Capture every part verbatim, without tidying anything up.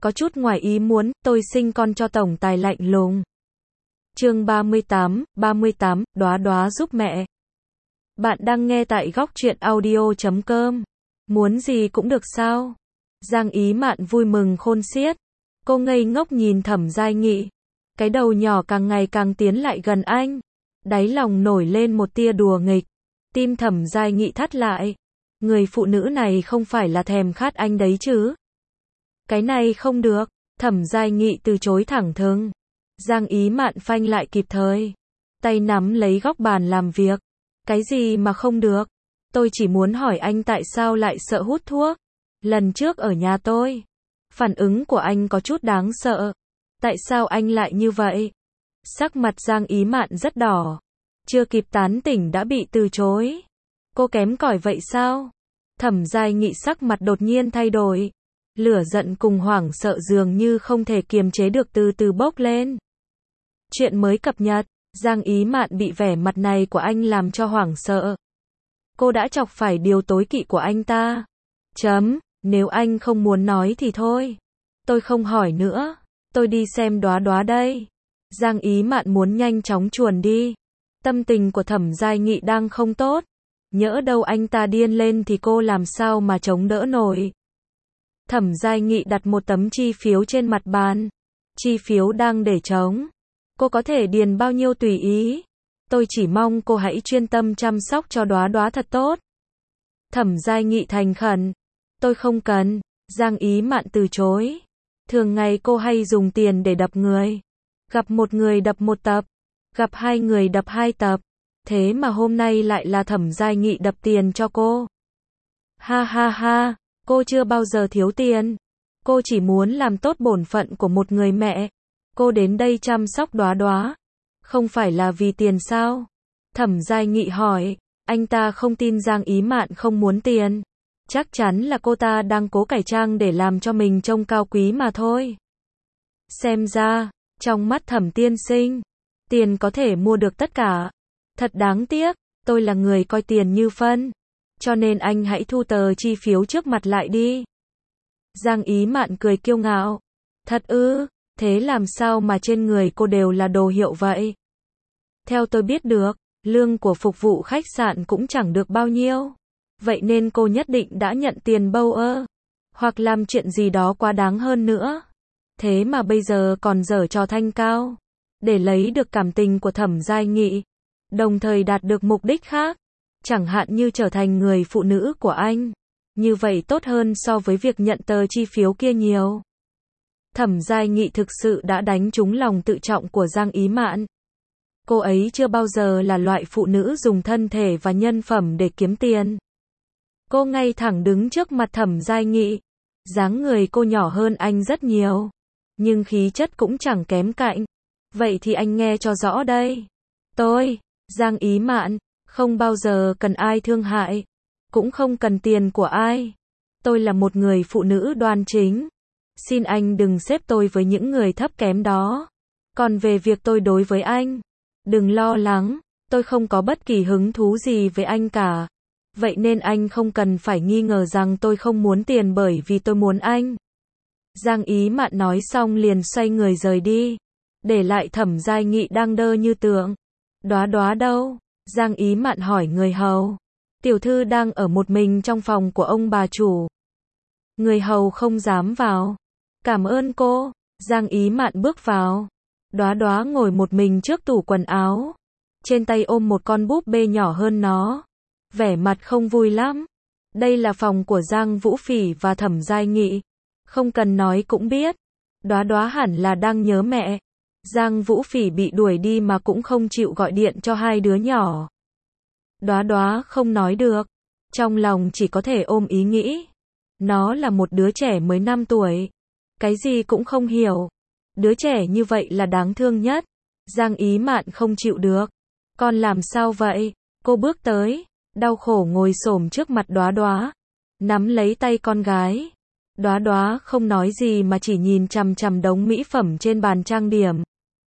có chút ngoài ý muốn, tôi sinh con cho tổng tài lạnh lùng. Chương ba mươi tám, ba mươi tám, Đóa Đóa giúp mẹ. Bạn đang nghe tại góc truyện audio chấm com. Muốn gì cũng được sao? Giang Ý Mạn vui mừng khôn xiết. Cô ngây ngốc nhìn Thẩm Giai Nghị. Cái đầu nhỏ càng ngày càng tiến lại gần anh. Đáy lòng nổi lên một tia đùa nghịch. Tim Thẩm Giai Nghị thắt lại. Người phụ nữ này không phải là thèm khát anh đấy chứ? Cái này không được. Thẩm Giai Nghị từ chối thẳng thừng. Giang Ý Mạn phanh lại kịp thời. Tay nắm lấy góc bàn làm việc. Cái gì mà không được? Tôi chỉ muốn hỏi anh tại sao lại sợ hút thuốc. Lần trước ở nhà tôi, phản ứng của anh có chút đáng sợ. Tại sao anh lại như vậy? Sắc mặt Giang Ý Mạn rất đỏ. Chưa kịp tán tỉnh đã bị từ chối. Cô kém cỏi vậy sao? Thẩm Giai Nghị sắc mặt đột nhiên thay đổi. Lửa giận cùng hoảng sợ dường như không thể kiềm chế được từ từ bốc lên. Chuyện mới cập nhật, Giang Ý Mạn bị vẻ mặt này của anh làm cho hoảng sợ. Cô đã chọc phải điều tối kỵ của anh ta. Chấm, nếu anh không muốn nói thì thôi. Tôi không hỏi nữa, tôi đi xem Đóa Đóa đây. Giang Ý Mạn muốn nhanh chóng chuồn đi. Tâm tình của Thẩm Giai Nghị đang không tốt. Nhỡ đâu anh ta điên lên thì cô làm sao mà chống đỡ nổi. Thẩm Giai Nghị đặt một tấm chi phiếu trên mặt bàn. Chi phiếu đang để trống. Cô có thể điền bao nhiêu tùy ý. Tôi chỉ mong cô hãy chuyên tâm chăm sóc cho Đóa Đóa thật tốt. Thẩm Giai Nghị thành khẩn. Tôi không cần. Giang Ý Mạn từ chối. Thường ngày cô hay dùng tiền để đập người. Gặp một người đập một tập. Gặp hai người đập hai tập. Thế mà hôm nay lại là Thẩm Giai Nghị đập tiền cho cô. Ha ha ha. Cô chưa bao giờ thiếu tiền. Cô chỉ muốn làm tốt bổn phận của một người mẹ. Cô đến đây chăm sóc Đóa Đóa. Không phải là vì tiền sao? Thẩm Giai Nghị hỏi. Anh ta không tin Giang Ý Mạn không muốn tiền. Chắc chắn là cô ta đang cố cải trang để làm cho mình trông cao quý mà thôi. Xem ra, trong mắt Thẩm tiên sinh, tiền có thể mua được tất cả. Thật đáng tiếc, tôi là người coi tiền như phân. Cho nên anh hãy thu tờ chi phiếu trước mặt lại đi. Giang Ý Mạn cười kiêu ngạo. Thật ư, thế làm sao mà trên người cô đều là đồ hiệu vậy? Theo tôi biết được, lương của phục vụ khách sạn cũng chẳng được bao nhiêu. Vậy nên cô nhất định đã nhận tiền bâu ơ. Hoặc làm chuyện gì đó quá đáng hơn nữa. Thế mà bây giờ còn giở trò thanh cao. Để lấy được cảm tình của Thẩm Giai Nghị. Đồng thời đạt được mục đích khác. Chẳng hạn như trở thành người phụ nữ của anh. Như vậy tốt hơn so với việc nhận tờ chi phiếu kia nhiều. Thẩm Giai Nghị thực sự đã đánh trúng lòng tự trọng của Giang Ý Mạn. Cô ấy chưa bao giờ là loại phụ nữ dùng thân thể và nhân phẩm để kiếm tiền. Cô ngay thẳng đứng trước mặt Thẩm Giai Nghị. Dáng người cô nhỏ hơn anh rất nhiều. Nhưng khí chất cũng chẳng kém cạnh. Vậy thì anh nghe cho rõ đây. Tôi, Giang Ý Mạn, không bao giờ cần ai thương hại. Cũng không cần tiền của ai. Tôi là một người phụ nữ đoan chính. Xin anh đừng xếp tôi với những người thấp kém đó. Còn về việc tôi đối với anh, đừng lo lắng, tôi không có bất kỳ hứng thú gì với anh cả. Vậy nên anh không cần phải nghi ngờ rằng tôi không muốn tiền bởi vì tôi muốn anh. Giang Ý Mạn nói xong liền xoay người rời đi. Để lại Thẩm Giai Nghị đang đơ như tượng. Đóa Đóa đâu? Giang Ý Mạn hỏi người hầu. Tiểu thư đang ở một mình trong phòng của ông bà chủ. Người hầu không dám vào. Cảm ơn cô. Giang Ý Mạn bước vào. Đóa Đóa ngồi một mình trước tủ quần áo. Trên tay ôm một con búp bê nhỏ hơn nó. Vẻ mặt không vui lắm. Đây là phòng của Giang Vũ Phỉ và Thẩm Giai Nghị. Không cần nói cũng biết. Đóa Đóa hẳn là đang nhớ mẹ. Giang Vũ Phỉ bị đuổi đi mà cũng không chịu gọi điện cho hai đứa nhỏ. Đóa Đóa không nói được. Trong lòng chỉ có thể ôm ý nghĩ. Nó là một đứa trẻ mới năm tuổi. Cái gì cũng không hiểu. Đứa trẻ như vậy là đáng thương nhất. Giang Ý Mạn không chịu được. Con làm sao vậy? Cô bước tới. Đau khổ ngồi xổm trước mặt Đóa Đóa. Nắm lấy tay con gái. Đóa Đóa không nói gì mà chỉ nhìn chằm chằm đống mỹ phẩm trên bàn trang điểm.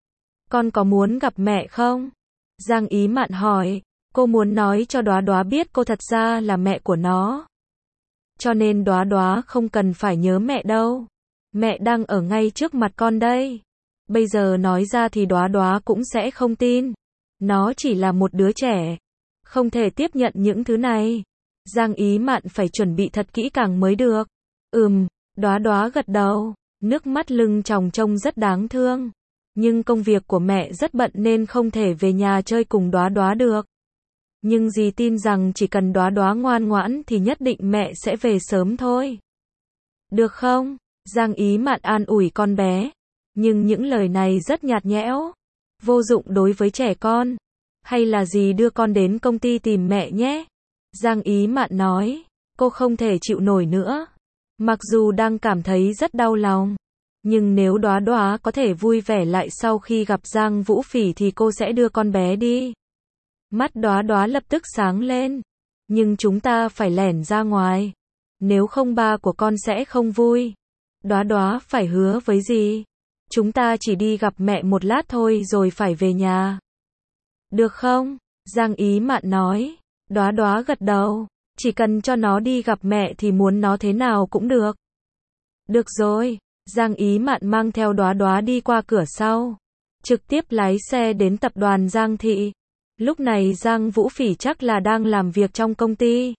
Con có muốn gặp mẹ không? Giang Ý Mạn hỏi. Cô muốn nói cho Đóa Đóa biết cô thật ra là mẹ của nó. Cho nên Đóa Đóa không cần phải nhớ mẹ đâu. Mẹ đang ở ngay trước mặt con đây. Bây giờ nói ra thì Đóa Đóa cũng sẽ không tin. Nó chỉ là một đứa trẻ, không thể tiếp nhận những thứ này. Giang Ý Mạn phải chuẩn bị thật kỹ càng mới được. Ừm, Đóa Đóa gật đầu, nước mắt lưng tròng trông rất đáng thương. Nhưng công việc của mẹ rất bận nên không thể về nhà chơi cùng Đóa Đóa được. Nhưng dì tin rằng chỉ cần Đóa Đóa ngoan ngoãn thì nhất định mẹ sẽ về sớm thôi. Được không? Giang Ý Mạn an ủi con bé. Nhưng những lời này rất nhạt nhẽo, vô dụng đối với trẻ con. Hay là dì đưa con đến công ty tìm mẹ nhé. Giang Ý Mạn nói, cô không thể chịu nổi nữa. Mặc dù đang cảm thấy rất đau lòng, nhưng nếu Đóa Đóa có thể vui vẻ lại sau khi gặp Giang Vũ Phỉ thì cô sẽ đưa con bé đi. Mắt Đóa Đóa lập tức sáng lên. Nhưng chúng ta phải lẻn ra ngoài. Nếu không ba của con sẽ không vui. Đóa Đóa phải hứa với dì. Chúng ta chỉ đi gặp mẹ một lát thôi rồi phải về nhà. Được không? Giang Ý Mạn nói. Đóa Đóa gật đầu. Chỉ cần cho nó đi gặp mẹ thì muốn nó thế nào cũng được. Được rồi. Giang Ý Mạn mang theo Đóa Đóa đi qua cửa sau. Trực tiếp lái xe đến tập đoàn Giang Thị. Lúc này Giang Vũ Phỉ chắc là đang làm việc trong công ty.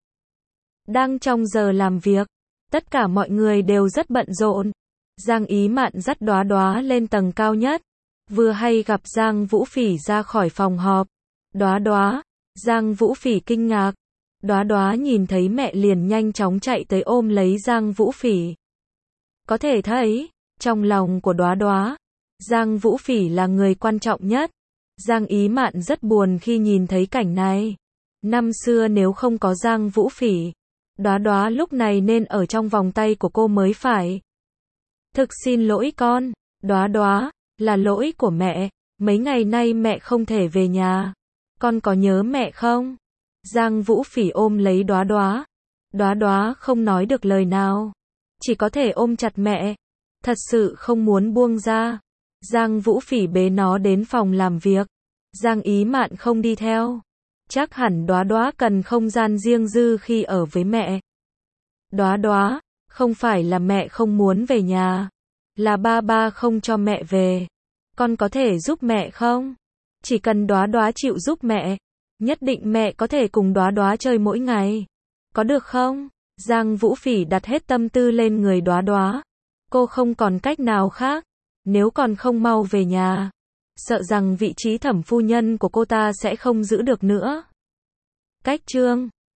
Đang trong giờ làm việc. Tất cả mọi người đều rất bận rộn. Giang Ý Mạn dắt Đóa Đóa lên tầng cao nhất. Vừa hay gặp Giang Vũ Phỉ ra khỏi phòng họp. Đóa Đóa. Giang Vũ Phỉ kinh ngạc. Đóa Đóa nhìn thấy mẹ liền nhanh chóng chạy tới ôm lấy Giang Vũ Phỉ. Có thể thấy, trong lòng của Đóa Đóa, Giang Vũ Phỉ là người quan trọng nhất. Giang Ý Mạn rất buồn khi nhìn thấy cảnh này. Năm xưa nếu không có Giang Vũ Phỉ, Đóa Đóa lúc này nên ở trong vòng tay của cô mới phải. Thực xin lỗi con, Đóa Đóa, là lỗi của mẹ. Mấy ngày nay mẹ không thể về nhà. Con có nhớ mẹ không? Giang Vũ Phỉ ôm lấy Đóa Đóa. Đóa Đóa không nói được lời nào. Chỉ có thể ôm chặt mẹ. Thật sự không muốn buông ra. Giang Vũ Phỉ bế nó đến phòng làm việc. Giang Ý Mạn không đi theo. Chắc hẳn Đóa Đóa cần không gian riêng tư khi ở với mẹ. Đóa Đóa, không phải là mẹ không muốn về nhà. Là ba ba không cho mẹ về. Con có thể giúp mẹ không? Chỉ cần Đóa Đóa chịu giúp mẹ, nhất định mẹ có thể cùng Đóa Đóa chơi mỗi ngày. Có được không? Giang Vũ Phỉ đặt hết tâm tư lên người Đóa Đóa. Cô không còn cách nào khác. Nếu còn không mau về nhà, sợ rằng vị trí thẩm phu nhân của cô ta sẽ không giữ được nữa. Cách chương